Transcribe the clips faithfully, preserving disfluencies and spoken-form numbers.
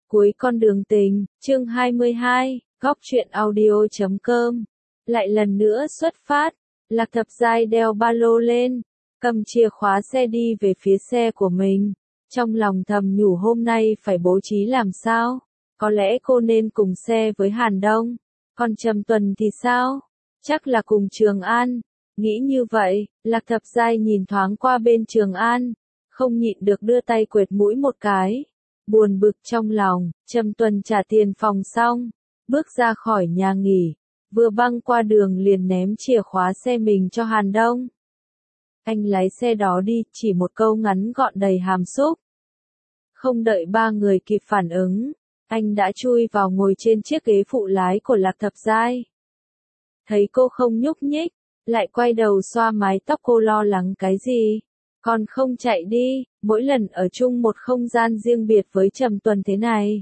Cuối con đường tình, chương hai mươi hai, góc truyện audio chấm com. Lại lần nữa xuất phát, Lạc Thập Giai đeo ba lô lên, cầm chìa khóa xe đi về phía xe của mình. Trong lòng thầm nhủ hôm nay phải bố trí làm sao? Có lẽ cô nên cùng xe với Hàn Đông. Còn Trầm Tuần thì sao? Chắc là cùng Trường An. Nghĩ như vậy, Lạc Thập Giai nhìn thoáng qua bên Trường An, không nhịn được đưa tay quệt mũi một cái. Buồn bực trong lòng, Trầm Tuần trả tiền phòng xong, bước ra khỏi nhà nghỉ, vừa băng qua đường liền ném chìa khóa xe mình cho Hàn Đông. Anh lái xe đó đi, chỉ một câu ngắn gọn đầy hàm xúc. Không đợi ba người kịp phản ứng, anh đã chui vào ngồi trên chiếc ghế phụ lái của Lạc Thập Giai. Thấy cô không nhúc nhích, lại quay đầu xoa mái tóc cô lo lắng cái gì. Còn không chạy đi, mỗi lần ở chung một không gian riêng biệt với Trầm Tuần thế này.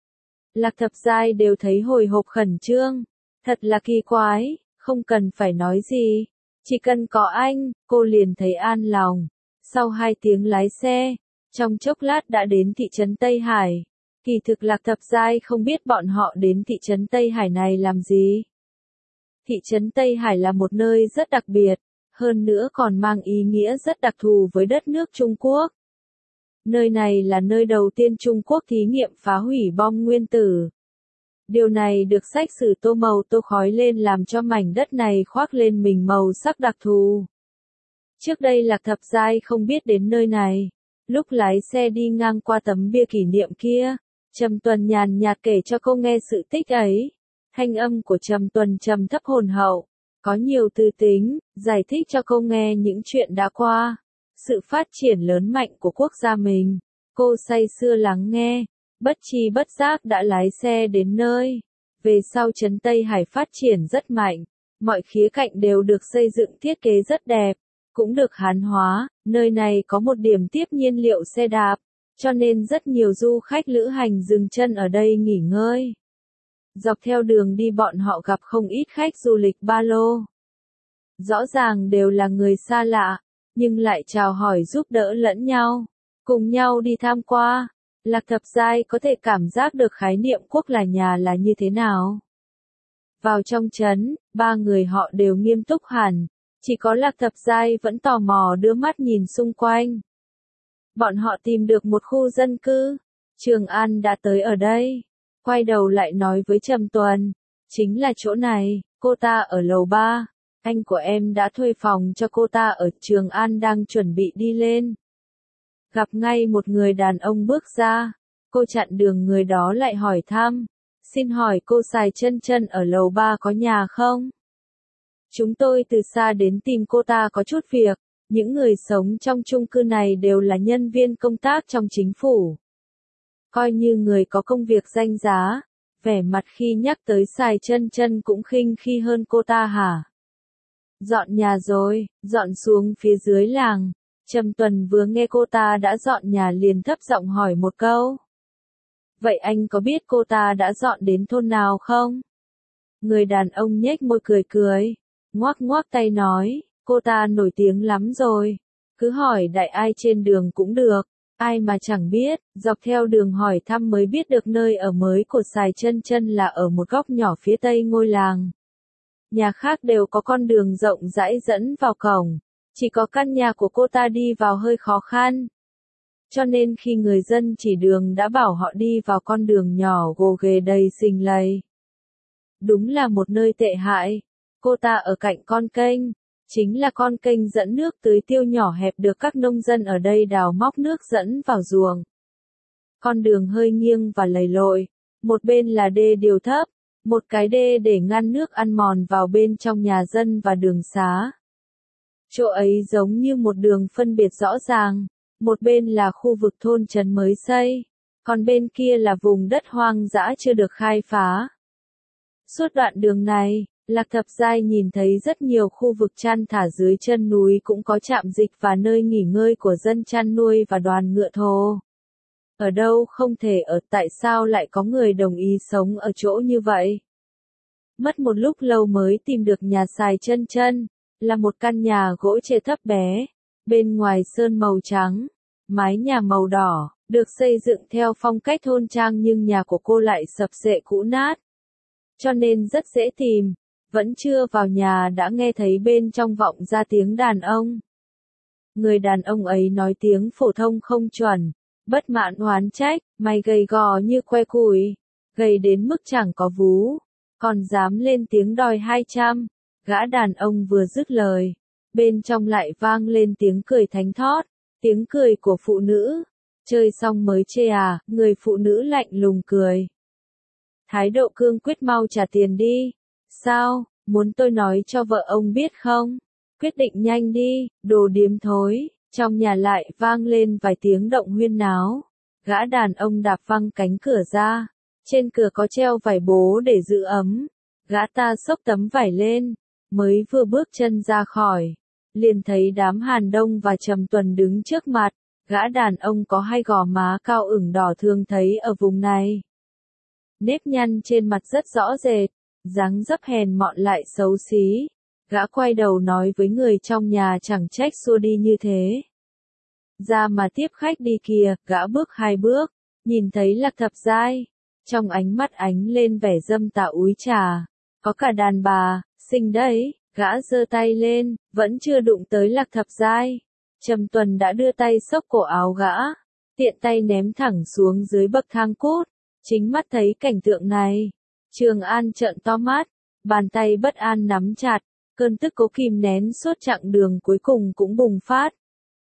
Lạc Thập Giai đều thấy hồi hộp khẩn trương, thật là kỳ quái, không cần phải nói gì, chỉ cần có anh, cô liền thấy an lòng. Sau hai tiếng lái xe, trong chốc lát đã đến thị trấn Tây Hải. Kỳ thực Lạc Thập Giai không biết bọn họ đến thị trấn Tây Hải này làm gì. Thị trấn Tây Hải là một nơi rất đặc biệt, hơn nữa còn mang ý nghĩa rất đặc thù với đất nước Trung Quốc. Nơi này là nơi đầu tiên Trung Quốc thí nghiệm phá hủy bom nguyên tử. Điều này được sách sử tô màu tô khói lên làm cho mảnh đất này khoác lên mình màu sắc đặc thù. Trước đây Lạc Thập Giai không biết đến nơi này. Lúc lái xe đi ngang qua tấm bia kỷ niệm kia, Trầm Tuần nhàn nhạt kể cho cô nghe sự tích ấy. Thanh âm của Trầm Tuần trầm thấp hồn hậu, có nhiều tư tính, giải thích cho cô nghe những chuyện đã qua, sự phát triển lớn mạnh của quốc gia mình. Cô say sưa lắng nghe, bất tri bất giác đã lái xe đến nơi. Về sau trấn Tây Hải phát triển rất mạnh, mọi khía cạnh đều được xây dựng thiết kế rất đẹp, cũng được hán hóa. Nơi này có một điểm tiếp nhiên liệu xe đạp, cho nên rất nhiều du khách lữ hành dừng chân ở đây nghỉ ngơi. Dọc theo đường đi bọn họ gặp không ít khách du lịch ba lô. Rõ ràng đều là người xa lạ, nhưng lại chào hỏi giúp đỡ lẫn nhau, cùng nhau đi tham qua. Lạc Thập Giai có thể cảm giác được khái niệm quốc là nhà là như thế nào. Vào trong trấn, ba người họ đều nghiêm túc hẳn, chỉ có Lạc Thập Giai vẫn tò mò đưa mắt nhìn xung quanh. Bọn họ tìm được một khu dân cư, Trường An đã tới ở đây. Quay đầu lại nói với Trầm Tuần, chính là chỗ này, cô ta ở lầu ba, anh của em đã thuê phòng cho cô ta ở Trường An đang chuẩn bị đi lên. Gặp ngay một người đàn ông bước ra, cô chặn đường người đó lại hỏi thăm, xin hỏi cô Sài Chân Chân ở lầu ba có nhà không? Chúng tôi từ xa đến tìm cô ta có chút việc, những người sống trong chung cư này đều là nhân viên công tác trong chính phủ. Coi như người có công việc danh giá, vẻ mặt khi nhắc tới Sài Chân Chân cũng khinh khi hơn cô ta hả? Dọn nhà rồi, dọn xuống phía dưới làng. Trầm Tuần vừa nghe cô ta đã dọn nhà liền thấp giọng hỏi một câu. Vậy anh có biết cô ta đã dọn đến thôn nào không? Người đàn ông nhếch môi cười cười, ngoác ngoác tay nói, cô ta nổi tiếng lắm rồi, cứ hỏi đại ai trên đường cũng được. Ai mà chẳng biết, dọc theo đường hỏi thăm mới biết được nơi ở mới của Sài Chân Chân là ở một góc nhỏ phía tây ngôi làng. Nhà khác đều có con đường rộng rãi dẫn vào cổng, chỉ có căn nhà của cô ta đi vào hơi khó khăn. Cho nên khi người dân chỉ đường đã bảo họ đi vào con đường nhỏ gồ ghề đầy xình lầy. Đúng là một nơi tệ hại. Cô ta ở cạnh con kênh, chính là con kênh dẫn nước tưới tiêu nhỏ hẹp được các nông dân ở đây đào móc nước dẫn vào ruộng. Con đường hơi nghiêng và lầy lội, một bên là đê điều thấp, một cái đê để ngăn nước ăn mòn vào bên trong nhà dân và đường xá. Chỗ ấy giống như một đường phân biệt rõ ràng, một bên là khu vực thôn trấn mới xây, còn bên kia là vùng đất hoang dã chưa được khai phá. Suốt đoạn đường này, Lạc Thập Giai nhìn thấy rất nhiều khu vực chăn thả dưới chân núi cũng có trạm dịch và nơi nghỉ ngơi của dân chăn nuôi và đoàn ngựa thồ. Ở đâu không thể ở, tại sao lại có người đồng ý sống ở chỗ như vậy? Mất một lúc lâu mới tìm được nhà Sài Chân Chân, là một căn nhà gỗ chê thấp bé, bên ngoài sơn màu trắng, mái nhà màu đỏ, được xây dựng theo phong cách thôn trang nhưng nhà của cô lại sập xệ cũ nát. Cho nên rất dễ tìm, vẫn chưa vào nhà đã nghe thấy bên trong vọng ra tiếng đàn ông. Người đàn ông ấy nói tiếng phổ thông không chuẩn, bất mãn oán trách, mày gầy gò như que củi, gầy đến mức chẳng có vú, còn dám lên tiếng đòi hai trăm. Gã đàn ông vừa dứt lời, bên trong lại vang lên tiếng cười thánh thót, tiếng cười của phụ nữ. Chơi xong mới chê à, người phụ nữ lạnh lùng cười. Thái độ cương quyết, mau trả tiền đi. Sao, muốn tôi nói cho vợ ông biết không? Quyết định nhanh đi, đồ điếm thối. Trong nhà lại vang lên vài tiếng động huyên náo. Gã đàn ông đạp văng cánh cửa ra. Trên cửa có treo vải bố để giữ ấm. Gã ta xốc tấm vải lên, mới vừa bước chân ra khỏi, liền thấy đám Hàn Đông và Trầm Tuần đứng trước mặt. Gã đàn ông có hai gò má cao ửng đỏ thường thấy ở vùng này. Nếp nhăn trên mặt rất rõ rệt, dáng dấp hèn mọn lại xấu xí. Gã quay đầu nói với người trong nhà, chẳng trách xua đi như thế. Ra mà tiếp khách đi kìa. Gã bước hai bước, nhìn thấy Lạc Thập Giai. Trong ánh mắt ánh lên vẻ dâm tà úi trà. Có cả đàn bà, xinh đấy. Gã giơ tay lên, vẫn chưa đụng tới Lạc Thập Giai. Trầm Tuần đã đưa tay xốc cổ áo gã, tiện tay ném thẳng xuống dưới bậc thang cút. Chính mắt thấy cảnh tượng này, Trường An trợn to mắt, bàn tay bất an nắm chặt, cơn tức cố kìm nén suốt chặng đường cuối cùng cũng bùng phát.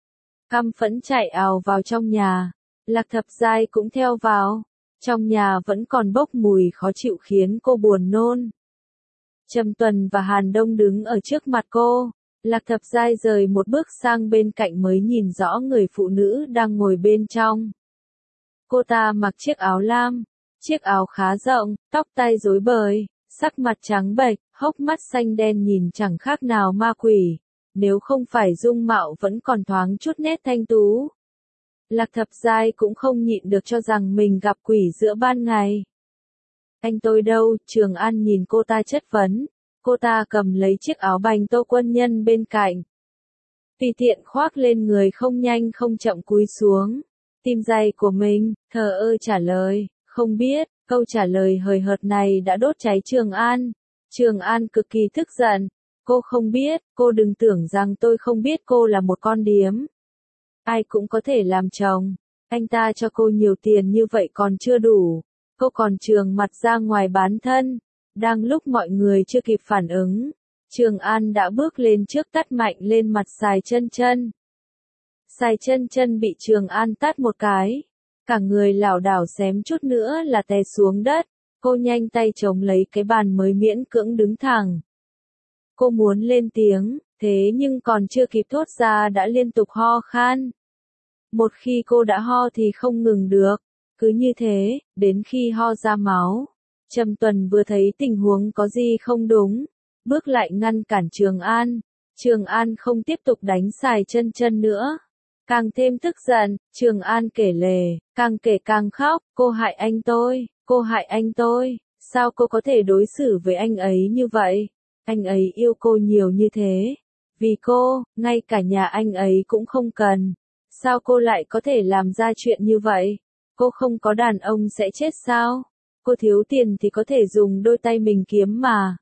Căm phẫn chạy ào vào trong nhà, Lạc Thập Giai cũng theo vào, trong nhà vẫn còn bốc mùi khó chịu khiến cô buồn nôn. Trầm Tuần và Hàn Đông đứng ở trước mặt cô. Lạc Thập Giai rời một bước sang bên cạnh mới nhìn rõ người phụ nữ đang ngồi bên trong. Cô ta mặc chiếc áo lam, chiếc áo khá rộng, tóc tai rối bời, sắc mặt trắng bệch, hốc mắt xanh đen nhìn chẳng khác nào ma quỷ, nếu không phải dung mạo vẫn còn thoáng chút nét thanh tú. Lạc Thập Giai cũng không nhịn được cho rằng mình gặp quỷ giữa ban ngày. Anh tôi đâu? Trường An nhìn cô ta chất vấn. Cô ta cầm lấy chiếc áo bành tô quân nhân bên cạnh, tùy tiện khoác lên người, không nhanh không chậm cúi xuống, tim giày của mình, thờ ơ trả lời, không biết. Câu trả lời hời hợt này đã đốt cháy Trường An. Trường An cực kỳ tức giận. Cô không biết, cô đừng tưởng rằng tôi không biết cô là một con điếm. Ai cũng có thể làm chồng. Anh ta cho cô nhiều tiền như vậy còn chưa đủ. Cô còn trường mặt ra ngoài bán thân. Đang lúc mọi người chưa kịp phản ứng, Trường An đã bước lên trước tát mạnh lên mặt Sài Chân Chân. Sài Chân Chân bị Trường An tát một cái, cả người lảo đảo xém chút nữa là té xuống đất. Cô nhanh tay chống lấy cái bàn mới miễn cưỡng đứng thẳng. Cô muốn lên tiếng, thế nhưng còn chưa kịp thốt ra đã liên tục ho khan. Một khi cô đã ho thì không ngừng được, cứ như thế, đến khi ho ra máu. Trầm Tuần vừa thấy tình huống có gì không đúng, bước lại ngăn cản Trường An. Trường An không tiếp tục đánh Sài Chân Chân nữa. Càng thêm tức giận, Trường An kể lể, càng kể càng khóc, cô hại anh tôi, cô hại anh tôi, sao cô có thể đối xử với anh ấy như vậy? Anh ấy yêu cô nhiều như thế. Vì cô, ngay cả nhà anh ấy cũng không cần. Sao cô lại có thể làm ra chuyện như vậy? Cô không có đàn ông sẽ chết sao? Cô thiếu tiền thì có thể dùng đôi tay mình kiếm mà.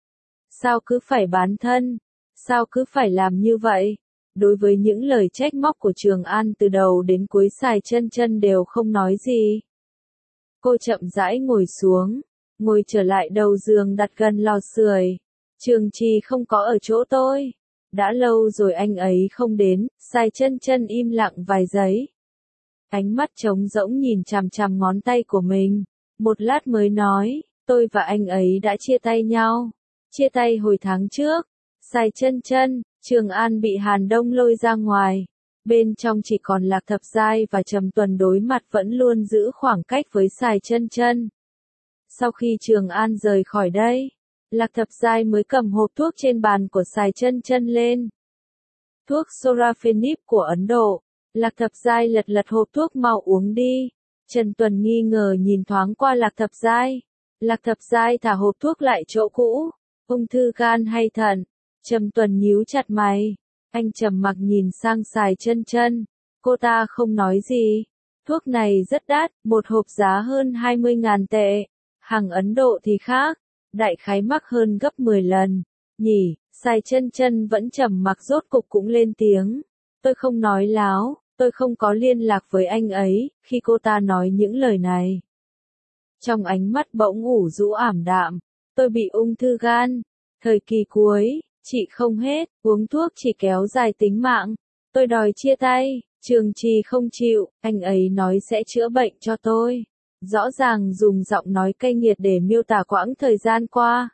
Sao cứ phải bán thân? Sao cứ phải làm như vậy? Đối với những lời trách móc của Trường An từ đầu đến cuối, Sài Chân Chân đều không nói gì. Cô chậm rãi ngồi xuống, ngồi trở lại đầu giường đặt gần lò sưởi. Trường Trì không có ở chỗ tôi. Đã lâu rồi anh ấy không đến. Sài Chân Chân im lặng vài giây. Ánh mắt trống rỗng nhìn chằm chằm ngón tay của mình. Một lát mới nói, tôi và anh ấy đã chia tay nhau. Chia tay hồi tháng trước. Sài Chân Chân, Trường An bị Hàn Đông lôi ra ngoài. Bên trong chỉ còn Lạc Thập Giai và Trầm Tuần đối mặt, vẫn luôn giữ khoảng cách với Sài Chân Chân. Sau khi Trường An rời khỏi đây, Lạc Thập Giai mới cầm hộp thuốc trên bàn của Sài Chân Chân lên. Thuốc Sorafenib của Ấn Độ. Lạc Thập Giai lật lật hộp thuốc, mau uống đi. Trần Tuần nghi ngờ nhìn thoáng qua Lạc Thập Giai. Lạc Thập Giai thả hộp thuốc lại chỗ cũ. Ung thư gan hay thận? Trầm Tuần nhíu chặt mày. Anh trầm mặc nhìn sang Sài Chân Chân. Cô ta không nói gì. Thuốc này rất đắt, một hộp giá hơn hai mươi ngàn tệ. Hàng Ấn Độ thì khác, đại khái mắc hơn gấp mười lần. Nhỉ, Sài Chân Chân vẫn trầm mặc rốt cục cũng lên tiếng. Tôi không nói láo, tôi không có liên lạc với anh ấy, khi cô ta nói những lời này. Trong ánh mắt bỗng ủ rũ ảm đạm, tôi bị ung thư gan. Thời kỳ cuối, trị không hết, uống thuốc chỉ kéo dài tính mạng. Tôi đòi chia tay, Trường Trì không chịu, anh ấy nói sẽ chữa bệnh cho tôi. Rõ ràng dùng giọng nói cay nghiệt để miêu tả quãng thời gian qua.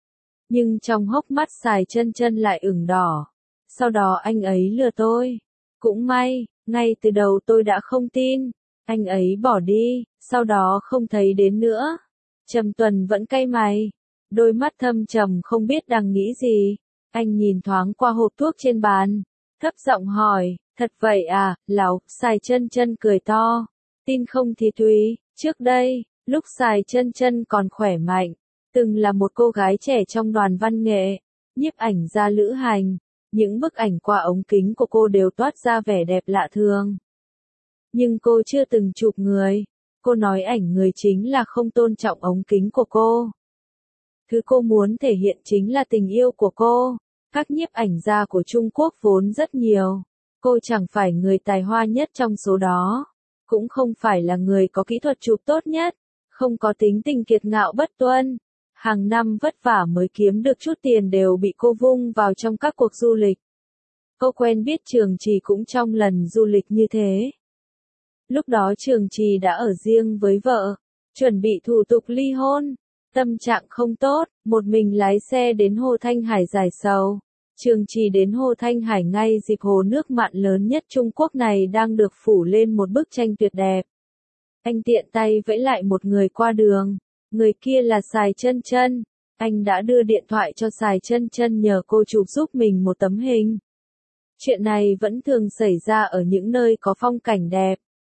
Nhưng trong hốc mắt Sài Chân Chân lại ửng đỏ. Sau đó anh ấy lừa tôi. Cũng may, ngay từ đầu tôi đã không tin. Anh ấy bỏ đi, sau đó không thấy đến nữa. Trầm Tuần vẫn cay mày. Đôi mắt thâm trầm không biết đang nghĩ gì. Anh nhìn thoáng qua hộp thuốc trên bàn. Thấp giọng hỏi, thật vậy à, lão, Sài Chân Chân cười to. Tin không thì tùy, trước đây, lúc Sài Chân Chân còn khỏe mạnh, từng là một cô gái trẻ trong đoàn văn nghệ, nhiếp ảnh gia lữ hành. Những bức ảnh qua ống kính của cô đều toát ra vẻ đẹp lạ thường. Nhưng cô chưa từng chụp người. Cô nói ảnh người chính là không tôn trọng ống kính của cô. Thứ cô muốn thể hiện chính là tình yêu của cô. Các nhiếp ảnh gia của Trung Quốc vốn rất nhiều. Cô chẳng phải người tài hoa nhất trong số đó. Cũng không phải là người có kỹ thuật chụp tốt nhất. Không có tính tình kiệt ngạo bất tuân. Hàng năm vất vả mới kiếm được chút tiền đều bị cô vung vào trong các cuộc du lịch. Cô quen biết Trường Trì cũng trong lần du lịch như thế. Lúc đó Trường Trì đã ở riêng với vợ, chuẩn bị thủ tục ly hôn. Tâm trạng không tốt, một mình lái xe đến Hồ Thanh Hải giải sầu. Trường Trì đến Hồ Thanh Hải ngay dịp hồ nước mặn lớn nhất Trung Quốc này đang được phủ lên một bức tranh tuyệt đẹp. Anh tiện tay vẫy lại một người qua đường. Người kia là Sài Chân Chân. Anh đã đưa điện thoại cho Sài Chân Chân nhờ cô chụp giúp mình một tấm hình. Chuyện này vẫn thường xảy ra ở những nơi có phong cảnh đẹp.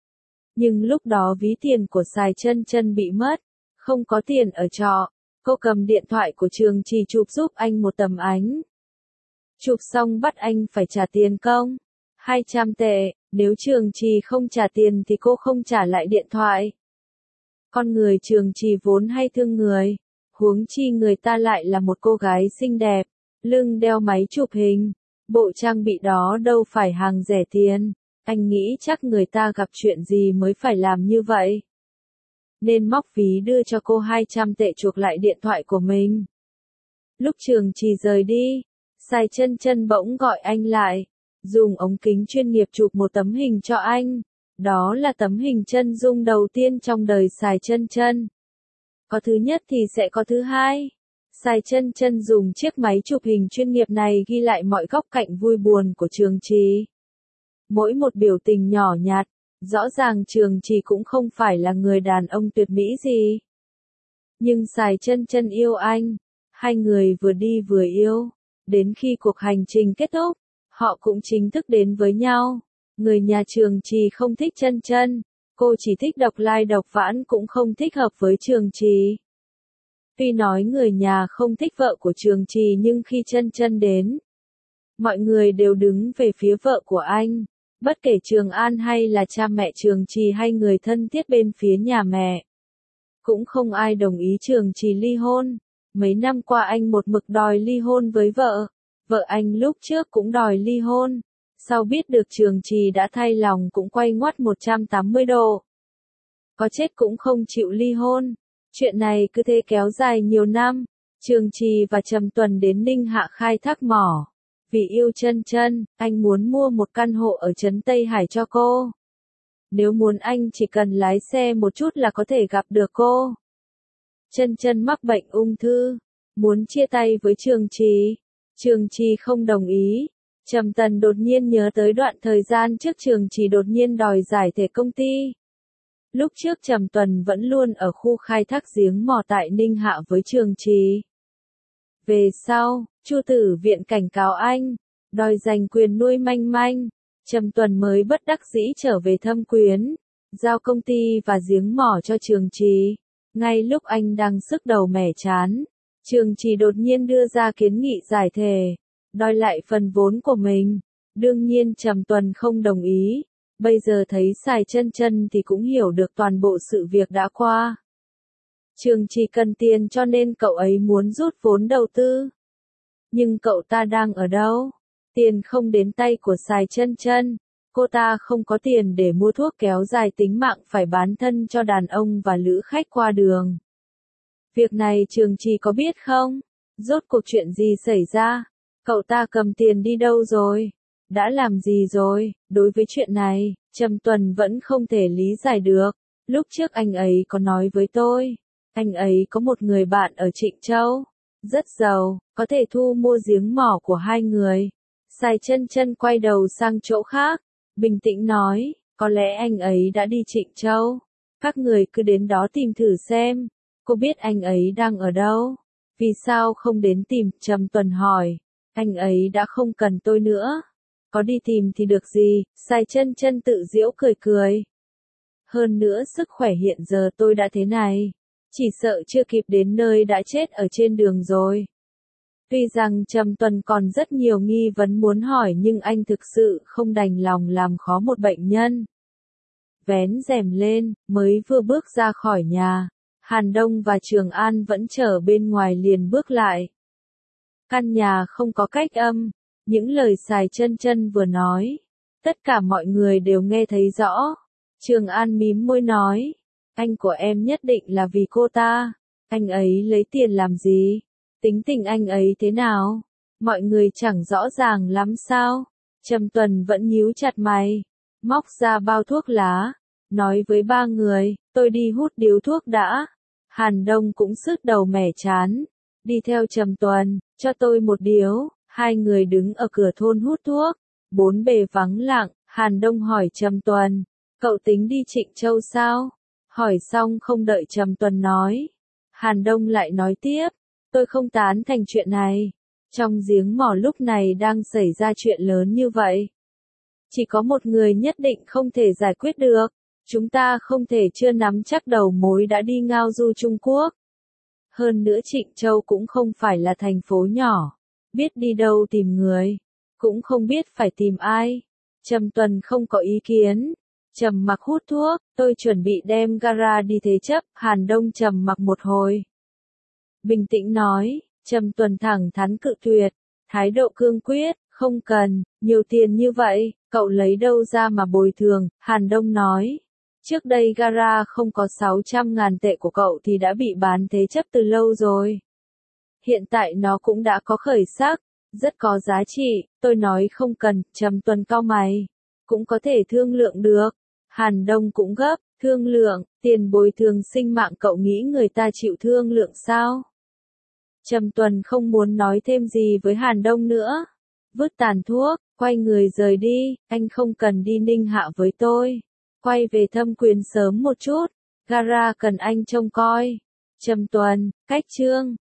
Nhưng lúc đó ví tiền của Sài Chân Chân bị mất, không có tiền ở trọ. Cô cầm điện thoại của Trường Trì chụp giúp anh một tấm ảnh. Chụp xong bắt anh phải trả tiền công. hai trăm tệ, nếu Trường Trì không trả tiền thì cô không trả lại điện thoại. Con người Trường Trì vốn hay thương người, huống chi người ta lại là một cô gái xinh đẹp, lưng đeo máy chụp hình, bộ trang bị đó đâu phải hàng rẻ tiền, anh nghĩ chắc người ta gặp chuyện gì mới phải làm như vậy. Nên móc ví đưa cho cô hai trăm tệ chuộc lại điện thoại của mình. Lúc Trường Trì rời đi, Sài Chân Chân bỗng gọi anh lại, dùng ống kính chuyên nghiệp chụp một tấm hình cho anh. Đó là tấm hình chân dung đầu tiên trong đời Sài Chân Chân. Có thứ nhất thì sẽ có thứ hai. Sài Chân Chân dùng chiếc máy chụp hình chuyên nghiệp này ghi lại mọi góc cạnh vui buồn của Trường Trì. Mỗi một biểu tình nhỏ nhặt, rõ ràng Trường Trì cũng không phải là người đàn ông tuyệt mỹ gì. Nhưng Sài Chân Chân yêu anh, hai người vừa đi vừa yêu, đến khi cuộc hành trình kết thúc, họ cũng chính thức đến với nhau. Người nhà Trường Trì không thích Chân Chân, cô chỉ thích độc lai độc vãn cũng không thích hợp với Trường Trì. Tuy nói người nhà không thích vợ của Trường Trì nhưng khi Chân Chân đến, mọi người đều đứng về phía vợ của anh, bất kể Trường An hay là cha mẹ Trường Trì hay người thân thiết bên phía nhà mẹ. Cũng không ai đồng ý Trường Trì ly hôn. Mấy năm qua anh một mực đòi ly hôn với vợ, vợ anh lúc trước cũng đòi ly hôn. Sau biết được Trường Trì đã thay lòng cũng quay ngoắt một trăm tám mươi độ. Có chết cũng không chịu ly hôn. Chuyện này cứ thế kéo dài nhiều năm. Trường Trì và Trầm Tuần đến Ninh Hạ khai thác mỏ. Vì yêu Chân Chân, anh muốn mua một căn hộ ở trấn Tây Hải cho cô. Nếu muốn anh chỉ cần lái xe một chút là có thể gặp được cô. Chân Chân mắc bệnh ung thư, muốn chia tay với Trường Trì. Trường Trì không đồng ý. Trầm Tần đột nhiên nhớ tới đoạn thời gian trước Trường Trì đột nhiên đòi giải thể công ty. Lúc trước Trầm Tuần vẫn luôn ở khu khai thác giếng mỏ tại Ninh Hạ với Trường Trì. Về sau, Chu Tử Viện cảnh cáo anh, đòi giành quyền nuôi manh manh. Trầm Tuần mới bất đắc dĩ trở về Thâm Quyến, giao công ty và giếng mỏ cho Trường Trì. Ngay lúc anh đang sức đầu mẻ chán, Trường Trì đột nhiên đưa ra kiến nghị giải thể, đòi lại phần vốn của mình. Đương nhiên Trầm Tuần không đồng ý. Bây giờ thấy Sài Chân Chân thì cũng hiểu được toàn bộ sự việc đã qua. Trường chỉ cần tiền cho nên cậu ấy muốn rút vốn đầu tư. Nhưng cậu ta đang ở đâu? Tiền không đến tay của Sài Chân Chân. Cô ta không có tiền để mua thuốc kéo dài tính mạng, phải bán thân cho đàn ông và lữ khách qua đường. Việc này Trường Trì có biết không? Rốt cuộc chuyện gì xảy ra? Cậu ta cầm tiền đi đâu rồi? Đã làm gì rồi? Đối với chuyện này, Trầm Tuần vẫn không thể lý giải được. Lúc trước anh ấy có nói với tôi, anh ấy có một người bạn ở Trịnh Châu, rất giàu, có thể thu mua giếng mỏ của hai người. Sài Chân Chân quay đầu sang chỗ khác, bình tĩnh nói, có lẽ anh ấy đã đi Trịnh Châu. Các người cứ đến đó tìm thử xem. Cô biết anh ấy đang ở đâu? Vì sao không đến tìm? Trầm Tuần hỏi. Anh ấy đã không cần tôi nữa. Có đi tìm thì được gì? Sài Chân Chân tự giễu cười cười. Hơn nữa sức khỏe hiện giờ tôi đã thế này, chỉ sợ chưa kịp đến nơi đã chết ở trên đường rồi. Tuy rằng Trầm Tuần còn rất nhiều nghi vấn muốn hỏi nhưng anh thực sự không đành lòng làm khó một bệnh nhân. Vén rèm lên, mới vừa bước ra khỏi nhà, Hàn Đông và Trường An vẫn chờ bên ngoài liền bước lại. Căn nhà không có cách âm, những lời Sài Chân Chân vừa nói, tất cả mọi người đều nghe thấy rõ. Trường An mím môi nói, anh của em nhất định là vì cô ta, anh ấy lấy tiền làm gì? Tính tình anh ấy thế nào? Mọi người chẳng rõ ràng lắm sao? Trầm Tuần vẫn nhíu chặt mày, móc ra bao thuốc lá, nói với ba người, tôi đi hút điếu thuốc đã. Hàn Đông cũng sứt đầu mẻ chán, đi theo Trầm Tuần, cho tôi một điếu. Hai người đứng ở cửa thôn hút thuốc, bốn bề vắng lặng. Hàn Đông hỏi Trầm Tuần, cậu tính đi Trịnh Châu sao? Hỏi xong không đợi Trầm Tuần nói, Hàn Đông lại nói tiếp, tôi không tán thành chuyện này. Trong giếng mỏ lúc này đang xảy ra chuyện lớn như vậy. Chỉ có một người nhất định không thể giải quyết được. Chúng ta không thể chưa nắm chắc đầu mối đã đi ngao du Trung Quốc. Hơn nữa Trịnh Châu cũng không phải là thành phố nhỏ. Biết đi đâu tìm người, cũng không biết phải tìm ai. Trầm Tuần không có ý kiến. Trầm Mặc hút thuốc, tôi chuẩn bị đem gara đi thế chấp. Hàn Đông trầm mặc một hồi, bình tĩnh nói. Trầm Tuần thẳng thắn cự tuyệt, thái độ cương quyết, không cần, nhiều tiền như vậy, cậu lấy đâu ra mà bồi thường? Hàn Đông nói, trước đây gara không có sáu trăm ngàn tệ của cậu thì đã bị bán thế chấp từ lâu rồi. Hiện tại nó cũng đã có khởi sắc, rất có giá trị. Tôi nói không cần. Trầm Tuần cau mày, cũng có thể thương lượng được. Hàn Đông cũng gấp, thương lượng, tiền bồi thường sinh mạng cậu nghĩ người ta chịu thương lượng sao? Trầm Tuần không muốn nói thêm gì với Hàn Đông nữa. Vứt tàn thuốc, quay người rời đi, anh không cần đi Ninh Hạ với tôi. Quay về Thâm Quyến sớm một chút, gara cần anh trông coi. Trầm Tuần, cách chương.